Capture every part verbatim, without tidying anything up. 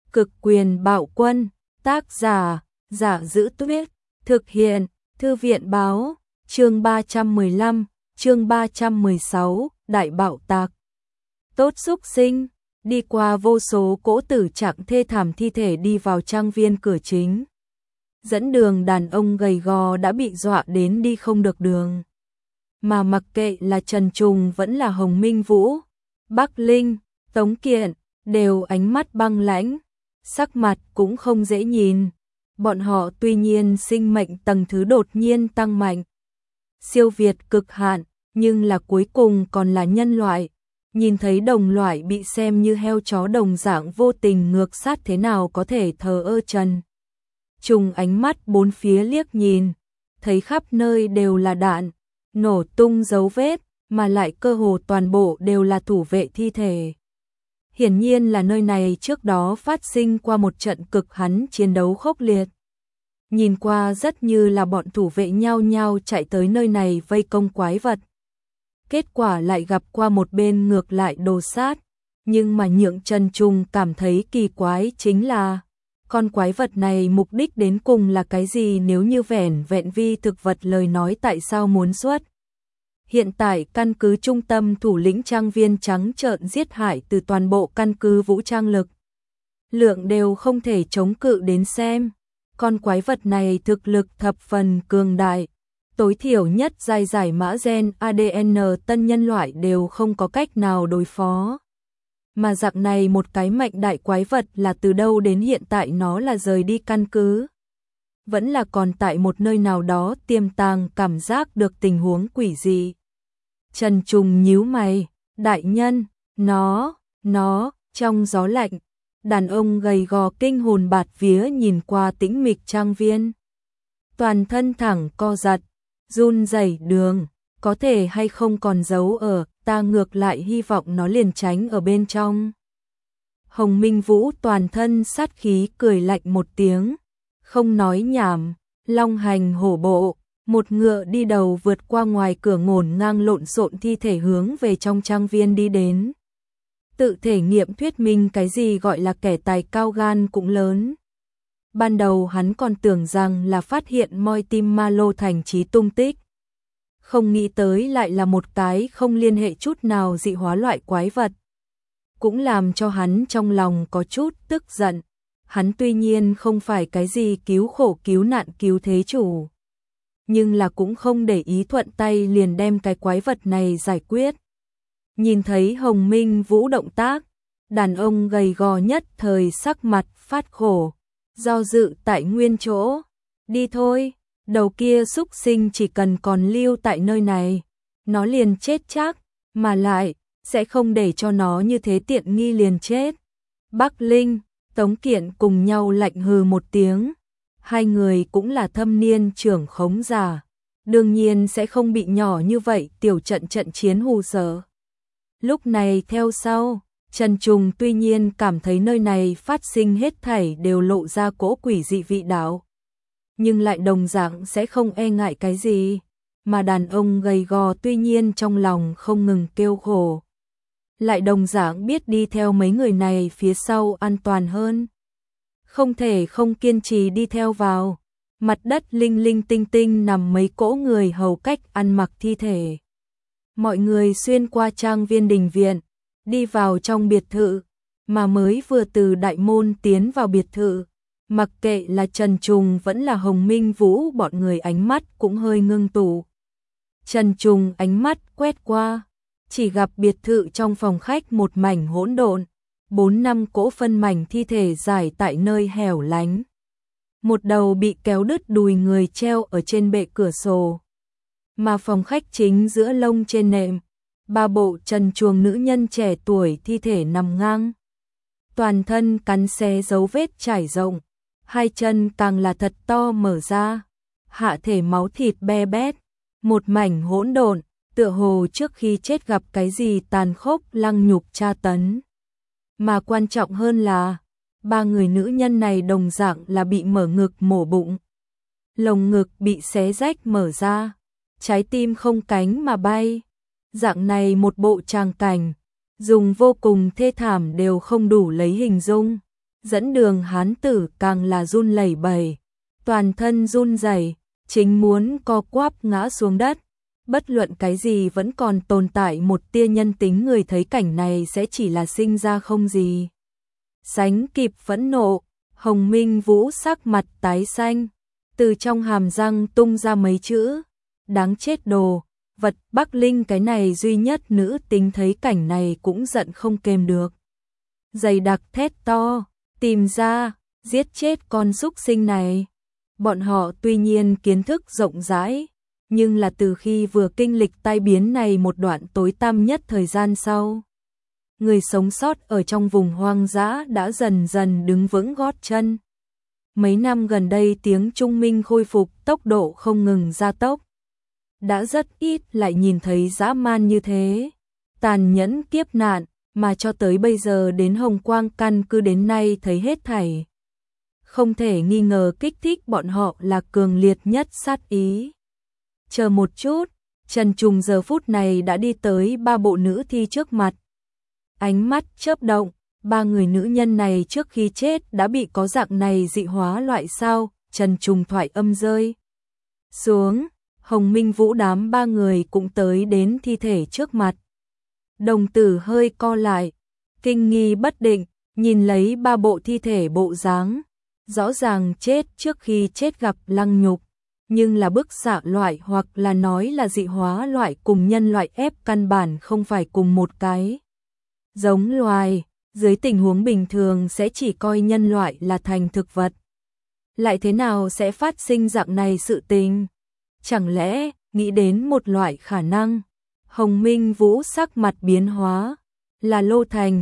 Cực quyền bạo quân, tác giả, Giả Giữ Tuyết, thực hiện, Thư viện báo, chương ba trăm mười lăm, chương ba trăm mười sáu, Đại bạo tạc. Tốt xúc sinh, đi qua vô số cỗ tử trạng thê thảm thi thể đi vào trang viên cửa chính. Dẫn đường đàn ông gầy gò đã bị dọa đến đi không được đường. Mà mặc kệ là Trần Trùng vẫn là Hồng Minh Vũ, Bắc Linh, Tống Kiện, đều ánh mắt băng lãnh, sắc mặt cũng không dễ nhìn. Bọn họ tuy nhiên sinh mệnh tầng thứ đột nhiên tăng mạnh, siêu việt cực hạn, nhưng là cuối cùng còn là nhân loại. Nhìn thấy đồng loại bị xem như heo chó đồng dạng vô tình ngược sát thế nào có thể thờ ơ. Trần Trùng ánh mắt bốn phía liếc nhìn, thấy khắp nơi đều là đạn, nổ tung dấu vết, mà lại cơ hồ toàn bộ đều là thủ vệ thi thể. Hiển nhiên là nơi này trước đó phát sinh qua một trận cực hắn chiến đấu khốc liệt. Nhìn qua rất như là bọn thủ vệ nhao nhao chạy tới nơi này vây công quái vật. Kết quả lại gặp qua một bên ngược lại đồ sát, nhưng mà nhượng Trần Trùng cảm thấy kỳ quái chính là con quái vật này mục đích đến cùng là cái gì, nếu như vẻn vẹn vi thực vật lời nói tại sao muốn xuất. Hiện tại căn cứ trung tâm thủ lĩnh trang viên trắng trợn giết hại từ toàn bộ căn cứ vũ trang lực lượng đều không thể chống cự đến xem. Con quái vật này thực lực thập phần cường đại, tối thiểu nhất giai giải mã gen a đê en tân nhân loại đều không có cách nào đối phó. Mà dạng này một cái mạnh đại quái vật là từ đâu đến, hiện tại nó là rời đi căn cứ, vẫn là còn tại một nơi nào đó tiềm tàng, cảm giác được tình huống quỷ dị. Trần Trùng nhíu mày, đại nhân, nó, nó, trong gió lạnh, đàn ông gầy gò kinh hồn bạt vía nhìn qua tĩnh mịch trang viên. Toàn thân thẳng co giật, run rẩy, đường, có thể hay không còn giấu ở, ta ngược lại hy vọng nó liền tránh ở bên trong. Hồng Minh Vũ toàn thân sát khí cười lạnh một tiếng, không nói nhảm, long hành hổ bộ, một ngựa đi đầu vượt qua ngoài cửa ngổn ngang lộn xộn thi thể hướng về trong trang viên đi đến. Tự thể nghiệm thuyết minh cái gì gọi là kẻ tài cao gan cũng lớn. Ban đầu hắn còn tưởng rằng là phát hiện moi tim ma lô thành trí tung tích, không nghĩ tới lại là một cái không liên hệ chút nào dị hóa loại quái vật. Cũng làm cho hắn trong lòng có chút tức giận. Hắn tuy nhiên không phải cái gì cứu khổ cứu nạn cứu thế chủ, nhưng là cũng không để ý thuận tay liền đem cái quái vật này giải quyết. Nhìn thấy Hồng Minh Vũ động tác, đàn ông gầy gò nhất thời sắc mặt phát khổ, do dự tại nguyên chỗ. Đi thôi, đầu kia xúc sinh chỉ cần còn lưu tại nơi này, nó liền chết chắc, mà lại sẽ không để cho nó như thế tiện nghi liền chết. Bắc Linh, Tống Kiện cùng nhau lạnh hừ một tiếng. Hai người cũng là thâm niên trưởng khống giả, đương nhiên sẽ không bị nhỏ như vậy tiểu trận trận chiến hù sợ. Lúc này theo sau, Trần Trùng tuy nhiên cảm thấy nơi này phát sinh hết thảy đều lộ ra cỗ quỷ dị vị đạo, nhưng lại đồng dạng sẽ không e ngại cái gì, mà đàn ông gầy gò tuy nhiên trong lòng không ngừng kêu khổ, lại đồng dạng biết đi theo mấy người này phía sau an toàn hơn. Không thể không kiên trì đi theo vào. Mặt đất linh linh tinh tinh nằm mấy cỗ người hầu cách ăn mặc thi thể. Mọi người xuyên qua trang viên đình viện, đi vào trong biệt thự, mà mới vừa từ đại môn tiến vào biệt thự, mặc kệ là Trần Trùng vẫn là Hồng Minh Vũ, bọn người ánh mắt cũng hơi ngưng tụ. Trần Trùng ánh mắt quét qua, chỉ gặp biệt thự trong phòng khách một mảnh hỗn độn, bốn năm cỗ phân mảnh thi thể rải tại nơi hẻo lánh. Một đầu bị kéo đứt đùi người treo ở trên bệ cửa sổ, mà phòng khách chính giữa lông trên nệm, ba bộ trần truồng nữ nhân trẻ tuổi thi thể nằm ngang. Toàn thân cắn xé dấu vết trải rộng, hai chân càng là thật to mở ra, hạ thể máu thịt be bét, một mảnh hỗn độn, tựa hồ trước khi chết gặp cái gì tàn khốc lăng nhục tra tấn. Mà quan trọng hơn là, ba người nữ nhân này đồng dạng là bị mở ngực mổ bụng. Lồng ngực bị xé rách mở ra, trái tim không cánh mà bay. Dạng này một bộ tràng cảnh, dùng vô cùng thê thảm đều không đủ lấy hình dung. Dẫn đường hán tử càng là run lẩy bẩy, toàn thân run rẩy, chính muốn co quắp ngã xuống đất. Bất luận cái gì vẫn còn tồn tại một tia nhân tính, người thấy cảnh này sẽ chỉ là sinh ra không gì sánh kịp phẫn nộ. Hồng Minh Vũ sắc mặt tái xanh, từ trong hàm răng tung ra mấy chữ: đáng chết đồ vật. Bắc Linh cái này duy nhất nữ tính thấy cảnh này cũng giận không kềm được, dày đặc thét to: tìm ra, giết chết con súc sinh này. Bọn họ tuy nhiên kiến thức rộng rãi, nhưng là từ khi vừa kinh lịch tai biến này một đoạn tối tăm nhất thời gian sau, người sống sót ở trong vùng hoang dã đã dần dần đứng vững gót chân. Mấy năm gần đây tiếng Trung Minh khôi phục tốc độ không ngừng gia tốc. Đã rất ít lại nhìn thấy dã man như thế, tàn nhẫn kiếp nạn, mà cho tới bây giờ đến Hồng Quang căn cứ đến nay thấy hết thảy. Không thể nghi ngờ kích thích bọn họ là cường liệt nhất sát ý. Chờ một chút, Trần Trùng giờ phút này đã đi tới ba bộ nữ thi trước mặt. Ánh mắt chớp động, ba người nữ nhân này trước khi chết đã bị có dạng này dị hóa loại sao? Trần Trùng thoại âm rơi xuống, Hồng Minh Vũ đám ba người cũng tới đến thi thể trước mặt. Đồng tử hơi co lại, kinh nghi bất định, nhìn lấy ba bộ thi thể bộ dáng, rõ ràng chết trước khi chết gặp lăng nhục, nhưng là bức xạ loại hoặc là nói là dị hóa loại cùng nhân loại ép căn bản không phải cùng một cái giống loài, dưới tình huống bình thường sẽ chỉ coi nhân loại là thành thực vật. Lại thế nào sẽ phát sinh dạng này sự tình? Chẳng lẽ nghĩ đến một loại khả năng? Hồng Minh Vũ sắc mặt biến hóa, là Lô Thành.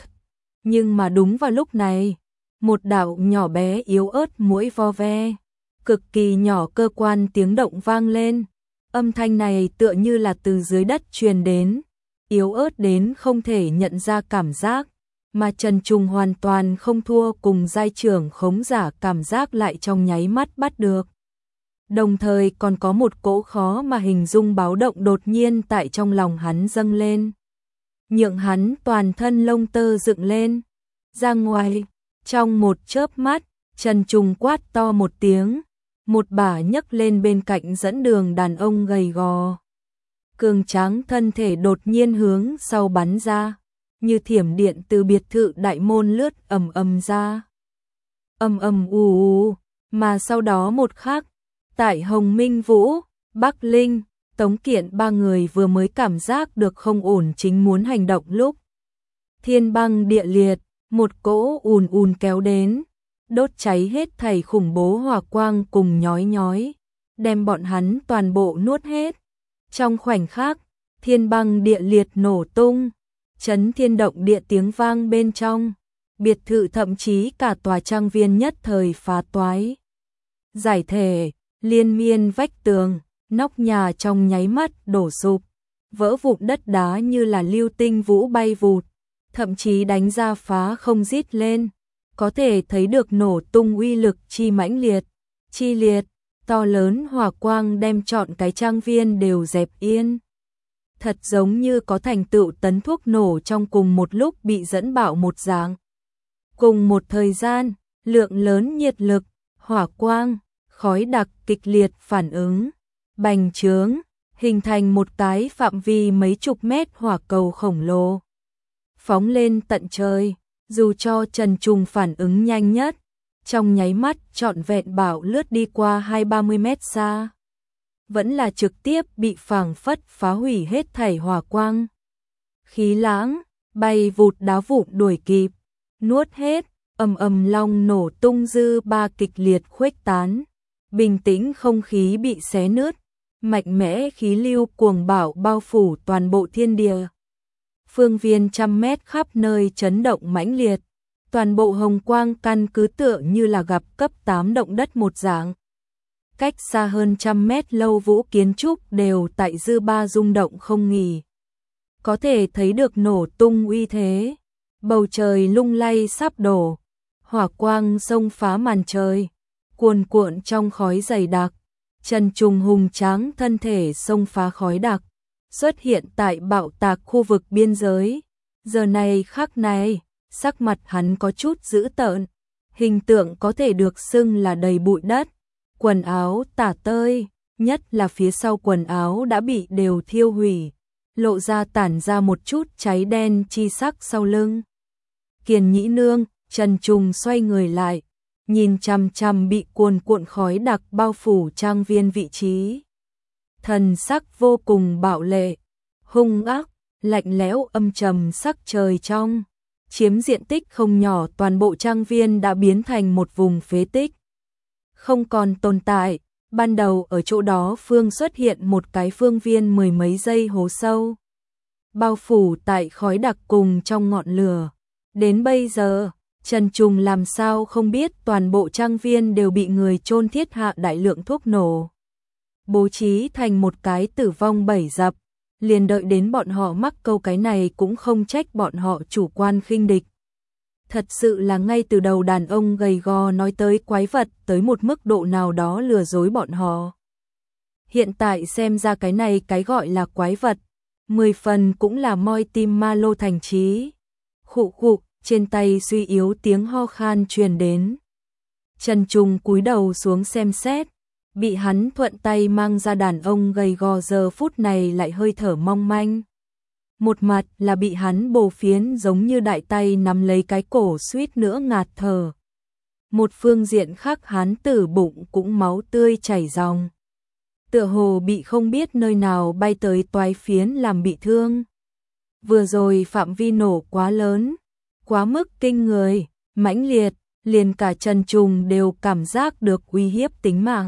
Nhưng mà đúng vào lúc này, một đạo nhỏ bé yếu ớt mũi vo ve, cực kỳ nhỏ cơ quan tiếng động vang lên. Âm thanh này tựa như là từ dưới đất truyền đến, yếu ớt đến không thể nhận ra cảm giác, mà Trần Trùng hoàn toàn không thua cùng giai trưởng khống giả cảm giác lại trong nháy mắt bắt được. Đồng thời còn có một cỗ khó mà hình dung báo động đột nhiên tại trong lòng hắn dâng lên, nhượng hắn toàn thân lông tơ dựng lên. Ra ngoài, trong một chớp mắt, Trần Trùng quát to một tiếng, một bả nhấc lên bên cạnh dẫn đường đàn ông gầy gò. Cường tráng thân thể đột nhiên hướng sau bắn ra, như thiểm điện từ biệt thự đại môn lướt ầm ầm ra. Ầm ầm ù ù, mà sau đó một khắc, tại Hồng Minh Vũ, Bắc Linh, Tống Kiện ba người vừa mới cảm giác được không ổn chính muốn hành động lúc. Thiên băng địa liệt, một cỗ ùn ùn kéo đến, đốt cháy hết thảy khủng bố hỏa quang cùng nhói nhói, đem bọn hắn toàn bộ nuốt hết. Trong khoảnh khắc, thiên băng địa liệt nổ tung, chấn thiên động địa tiếng vang bên trong, biệt thự thậm chí cả tòa trang viên nhất thời phá toái. Giải thể, liên miên vách tường, nóc nhà trong nháy mắt đổ sụp, vỡ vụn đất đá như là lưu tinh vũ bay vụt, thậm chí đánh ra phá không rít lên, có thể thấy được nổ tung uy lực chi mãnh liệt, chi liệt, to lớn hỏa quang đem trọn cái trang viên đều dẹp yên. Thật giống như có thành tựu tấn thuốc nổ trong cùng một lúc bị dẫn bạo một dạng. Cùng một thời gian, lượng lớn nhiệt lực, hỏa quang, khói đặc kịch liệt phản ứng, bành trướng, hình thành một cái phạm vi mấy chục mét hỏa cầu khổng lồ. Phóng lên tận trời, dù cho Trần Trùng phản ứng nhanh nhất, trong nháy mắt trọn vẹn bảo lướt đi qua hai ba mươi mét xa, vẫn là trực tiếp bị phảng phất phá hủy hết thảy hỏa quang. Khí lãng, bay vụt đá vụn đuổi kịp, nuốt hết, ầm ầm long nổ tung dư ba kịch liệt khuếch tán, bình tĩnh không khí bị xé nứt, mạnh mẽ khí lưu cuồng bạo bao phủ toàn bộ thiên địa. Phương viên trăm mét khắp nơi chấn động mãnh liệt, toàn bộ Hồng Quang căn cứ tựa như là gặp cấp tám động đất một dạng. Cách xa hơn trăm mét lâu vũ kiến trúc đều tại dư ba rung động không nghỉ. Có thể thấy được nổ tung uy thế, bầu trời lung lay sắp đổ, hỏa quang xông phá màn trời, cuồn cuộn trong khói dày đặc. Trần Trùng hùng tráng thân thể xông phá khói đặc, xuất hiện tại bạo tạc khu vực biên giới. Giờ này khắc này, sắc mặt hắn có chút dữ tợn, hình tượng có thể được xưng là đầy bụi đất, quần áo tả tơi, nhất là phía sau quần áo đã bị đều thiêu hủy, lộ ra tản ra một chút cháy đen chi sắc sau lưng. Kiền Nhĩ Nương, Trần Trùng xoay người lại, nhìn chằm chằm bị cuồn cuộn khói đặc bao phủ trang viên vị trí. Thần sắc vô cùng bạo lệ, hung ác, lạnh lẽo âm trầm sắc trời trong. Chiếm diện tích không nhỏ, toàn bộ trang viên đã biến thành một vùng phế tích. Không còn tồn tại, ban đầu ở chỗ đó phương xuất hiện một cái phương viên mười mấy giây hố sâu. Bao phủ tại khói đặc cùng trong ngọn lửa. Đến bây giờ, Trần Trùng làm sao không biết toàn bộ trang viên đều bị người chôn thiết hạ đại lượng thuốc nổ. Bố trí thành một cái tử vong bảy dập, liền đợi đến bọn họ mắc câu cái này cũng không trách bọn họ chủ quan khinh địch. Thật sự là ngay từ đầu đàn ông gầy gò nói tới quái vật tới một mức độ nào đó lừa dối bọn họ. Hiện tại xem ra cái này cái gọi là quái vật, mười phần cũng là moi tim ma lô thành trí. Khụ khụ, trên tay suy yếu tiếng ho khan truyền đến. Trần Trùng cúi đầu xuống xem xét, bị hắn thuận tay mang ra đàn ông gầy gò giờ phút này lại hơi thở mong manh. Một mặt là bị hắn bổ phiến giống như đại tay nắm lấy cái cổ suýt nữa ngạt thở. Một phương diện khác hắn tử bụng cũng máu tươi chảy ròng. Tựa hồ bị không biết nơi nào bay tới toái phiến làm bị thương. Vừa rồi phạm vi nổ quá lớn, quá mức kinh người, mãnh liệt, liền cả Trần Trùng đều cảm giác được uy hiếp tính mạng.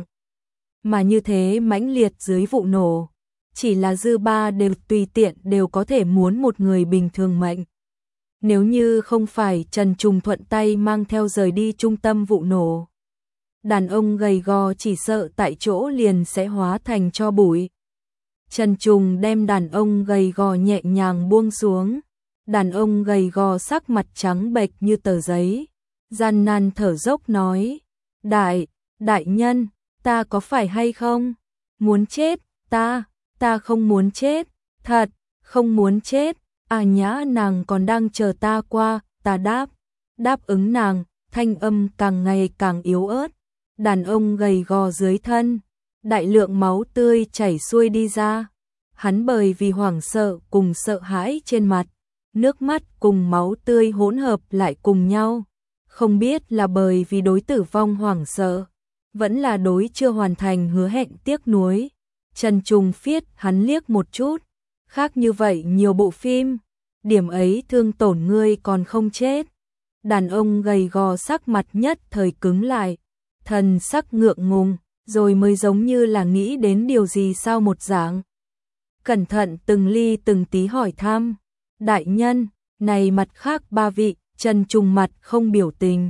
Mà như thế mãnh liệt dưới vụ nổ, chỉ là dư ba đều tùy tiện đều có thể muốn một người bình thường mệnh. Nếu như không phải Trần Trùng thuận tay mang theo rời đi trung tâm vụ nổ, đàn ông gầy gò chỉ sợ tại chỗ liền sẽ hóa thành tro bụi. Trần Trùng đem đàn ông gầy gò nhẹ nhàng buông xuống, đàn ông gầy gò sắc mặt trắng bệch như tờ giấy, gian nan thở dốc nói, đại, đại nhân, ta có phải hay không? Muốn chết, ta, ta không muốn chết, thật, không muốn chết, à nhã nàng còn đang chờ ta qua, ta đáp, đáp ứng nàng, thanh âm càng ngày càng yếu ớt, đàn ông gầy gò dưới thân, đại lượng máu tươi chảy xuôi đi ra, hắn bởi vì hoảng sợ cùng sợ hãi trên mặt, nước mắt cùng máu tươi hỗn hợp lại cùng nhau, không biết là bởi vì đối tử vong hoảng sợ, vẫn là đối chưa hoàn thành hứa hẹn tiếc nuối. Trần Trùng phiết hắn liếc một chút, khác như vậy nhiều bộ phim, điểm ấy thương tổn ngươi còn không chết. Đàn ông gầy gò sắc mặt nhất thời cứng lại, thần sắc ngượng ngùng, rồi mới giống như là nghĩ đến điều gì sao một dạng. Cẩn thận từng ly từng tí hỏi thăm, đại nhân, này mặt khác ba vị, Trần Trùng mặt không biểu tình.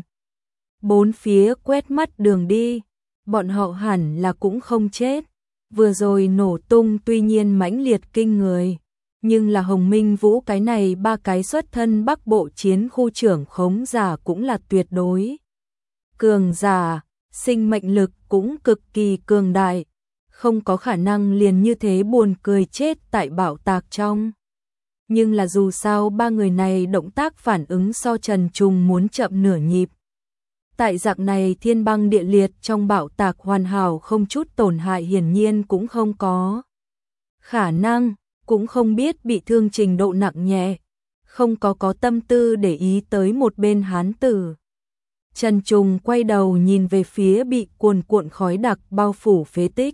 Bốn phía quét mắt đường đi, bọn họ hẳn là cũng không chết. Vừa rồi nổ tung tuy nhiên mãnh liệt kinh người, nhưng là Hồng Minh Vũ cái này ba cái xuất thân Bắc Bộ chiến khu trưởng khống giả cũng là tuyệt đối. Cường giả, sinh mệnh lực cũng cực kỳ cường đại, không có khả năng liền như thế buồn cười chết tại bảo tạc trong. Nhưng là dù sao ba người này động tác phản ứng so Trần Trùng muốn chậm nửa nhịp. Tại dạng này thiên băng địa liệt trong bạo tạc hoàn hảo không chút tổn hại hiển nhiên cũng không có. Khả năng, cũng không biết bị thương trình độ nặng nhẹ, không có có tâm tư để ý tới một bên hán tử. Trần Trùng quay đầu nhìn về phía bị cuồn cuộn khói đặc bao phủ phế tích.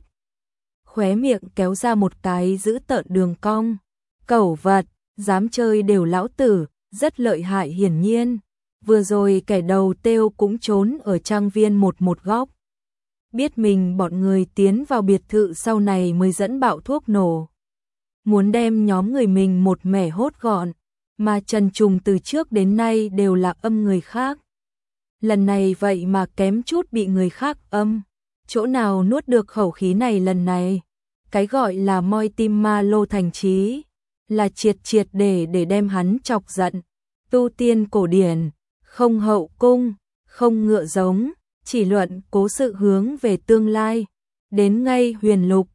Khóe miệng kéo ra một cái giữ tợn đường cong. Cẩu vật, dám chơi đều lão tử, rất lợi hại hiển nhiên. Vừa rồi kẻ đầu têu cũng trốn ở trang viên một một góc. Biết mình bọn người tiến vào biệt thự sau này mới dẫn bạo thuốc nổ. Muốn đem nhóm người mình một mẻ hốt gọn, mà Trần Trùng từ trước đến nay đều là âm người khác. Lần này vậy mà kém chút bị người khác âm. Chỗ nào nuốt được khẩu khí này lần này. Cái gọi là moi tim ma lô thành trí, là triệt triệt để để đem hắn chọc giận. Tu tiên cổ điển, không hậu cung, không ngựa giống, chỉ luận cố sự hướng về tương lai. Đến ngay huyền lục,